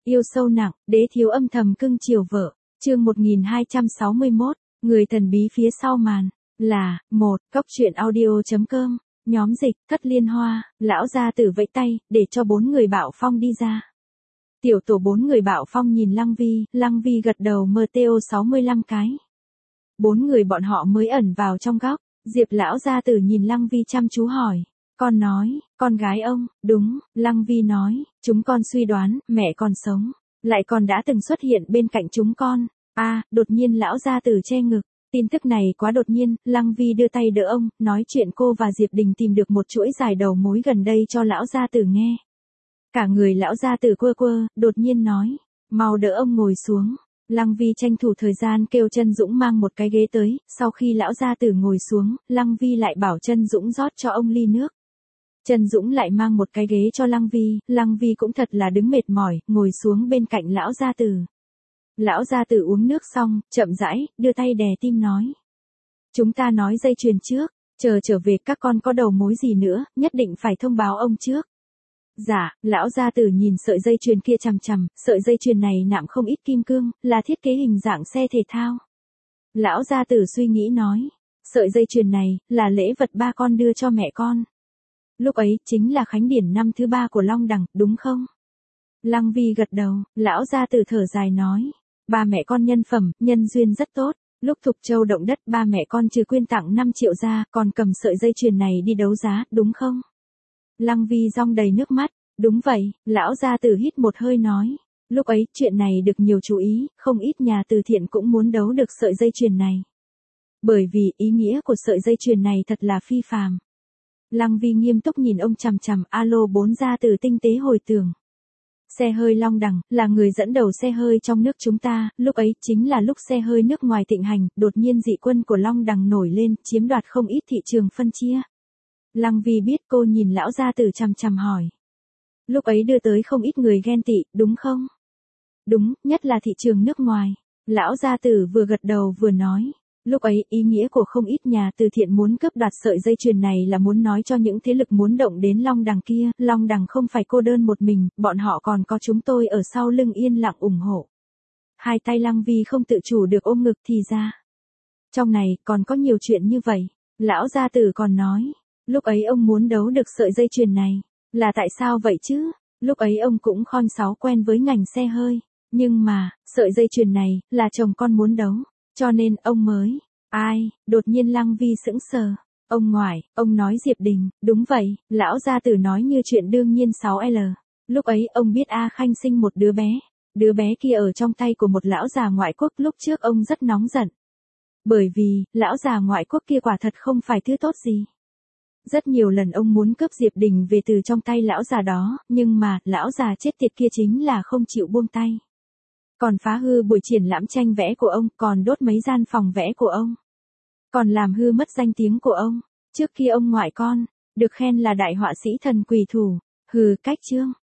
Yêu sâu nặng, đế thiếu âm thầm cưng chiều vợ. Chương 1261, người thần bí phía sau màn là Cóc truyện audio.com. Nhóm dịch, Thất Liên Hoa. Lão gia tử vẫy tay để cho 4 người Bạo Phong đi ra. Tiểu tổ 4 người Bạo Phong nhìn Lăng Vi gật đầu mơ têu 65 cái. 4 người bọn họ mới ẩn vào trong góc. Diệp lão gia tử nhìn Lăng Vi chăm chú hỏi. Con nói, con gái ông, đúng, Lăng Vi nói, chúng con suy đoán, mẹ còn sống, lại còn đã từng xuất hiện bên cạnh chúng con. Đột nhiên lão gia tử che ngực, tin tức này quá đột nhiên, Lăng Vi đưa tay đỡ ông, nói chuyện cô và Diệp Đình tìm được một chuỗi dài đầu mối gần đây cho lão gia tử nghe. Cả người lão gia tử quơ, đột nhiên nói, mau đỡ ông ngồi xuống. Lăng Vi tranh thủ thời gian kêu Chân Dũng mang một cái ghế tới, sau khi lão gia tử ngồi xuống, Lăng Vi lại bảo Chân Dũng rót cho ông ly nước. Chân Dũng lại mang một cái ghế cho Lăng Vi cũng thật là đứng mệt mỏi, ngồi xuống bên cạnh lão gia tử. Lão gia tử uống nước xong, chậm rãi, đưa tay đè tim nói. Chúng ta nói dây chuyền trước, chờ trở về các con có đầu mối gì nữa, nhất định phải thông báo ông trước. Dạ, lão gia tử nhìn sợi dây chuyền kia chằm, sợi dây chuyền này nạm không ít kim cương, là thiết kế hình dạng xe thể thao. Lão gia tử suy nghĩ nói, sợi dây chuyền này, là lễ vật ba con đưa cho mẹ con. Lúc ấy, chính là khánh điển năm thứ 3 của Long Đằng, đúng không? Lăng Vi gật đầu, lão gia tử thở dài nói, ba mẹ con nhân phẩm, nhân duyên rất tốt. Lúc Thục Châu động đất ba mẹ con trừ quyên tặng 5 triệu ra, còn cầm sợi dây chuyền này đi đấu giá, đúng không? Lăng Vi dong đầy nước mắt, đúng vậy, lão gia tử hít một hơi nói. Lúc ấy, chuyện này được nhiều chú ý, không ít nhà từ thiện cũng muốn đấu được sợi dây chuyền này. Bởi vì, ý nghĩa của sợi dây chuyền này thật là phi phàm. Lăng Vi nghiêm túc nhìn ông chằm, alo 4 gia tử tinh tế hồi tưởng. Xe hơi Long Đằng, là người dẫn đầu xe hơi trong nước chúng ta, lúc ấy chính là lúc xe hơi nước ngoài thịnh hành, đột nhiên dị quân của Long Đằng nổi lên, chiếm đoạt không ít thị trường phân chia. Lăng Vi biết, cô nhìn lão gia tử chằm hỏi. Lúc ấy đưa tới không ít người ghen tị, đúng không? Đúng, nhất là thị trường nước ngoài. Lão gia tử vừa gật đầu vừa nói. Lúc ấy, ý nghĩa của không ít nhà từ thiện muốn cướp đoạt sợi dây chuyền này là muốn nói cho những thế lực muốn động đến Long Đằng kia, Long Đằng không phải cô đơn một mình, bọn họ còn có chúng tôi ở sau lưng yên lặng ủng hộ. Hai tay Lăng Vi không tự chủ được ôm ngực thì ra. Trong này, còn có nhiều chuyện như vậy. Lão gia tử còn nói, lúc ấy ông muốn đấu được sợi dây chuyền này, là tại sao vậy chứ? Lúc ấy ông cũng khon sáu quen với ngành xe hơi, nhưng mà, sợi dây chuyền này, là chồng con muốn đấu. Cho nên ông mới, đột nhiên Lăng Vi sững sờ. Ông ngoại, ông nói Diệp Đình, đúng vậy, lão gia tử nói như chuyện đương nhiên 6L. Lúc ấy ông biết A Khanh sinh một đứa bé kia ở trong tay của một lão già ngoại quốc, lúc trước ông rất nóng giận. Bởi vì, lão già ngoại quốc kia quả thật không phải thứ tốt gì. Rất nhiều lần ông muốn cướp Diệp Đình về từ trong tay lão già đó, nhưng mà, lão già chết tiệt kia chính là không chịu buông tay. Còn phá hư buổi triển lãm tranh vẽ của ông, còn đốt mấy gian phòng vẽ của ông. Còn làm hư mất danh tiếng của ông. Trước kia ông ngoại con, được khen là đại họa sĩ thần quỷ thủ. Cách chương,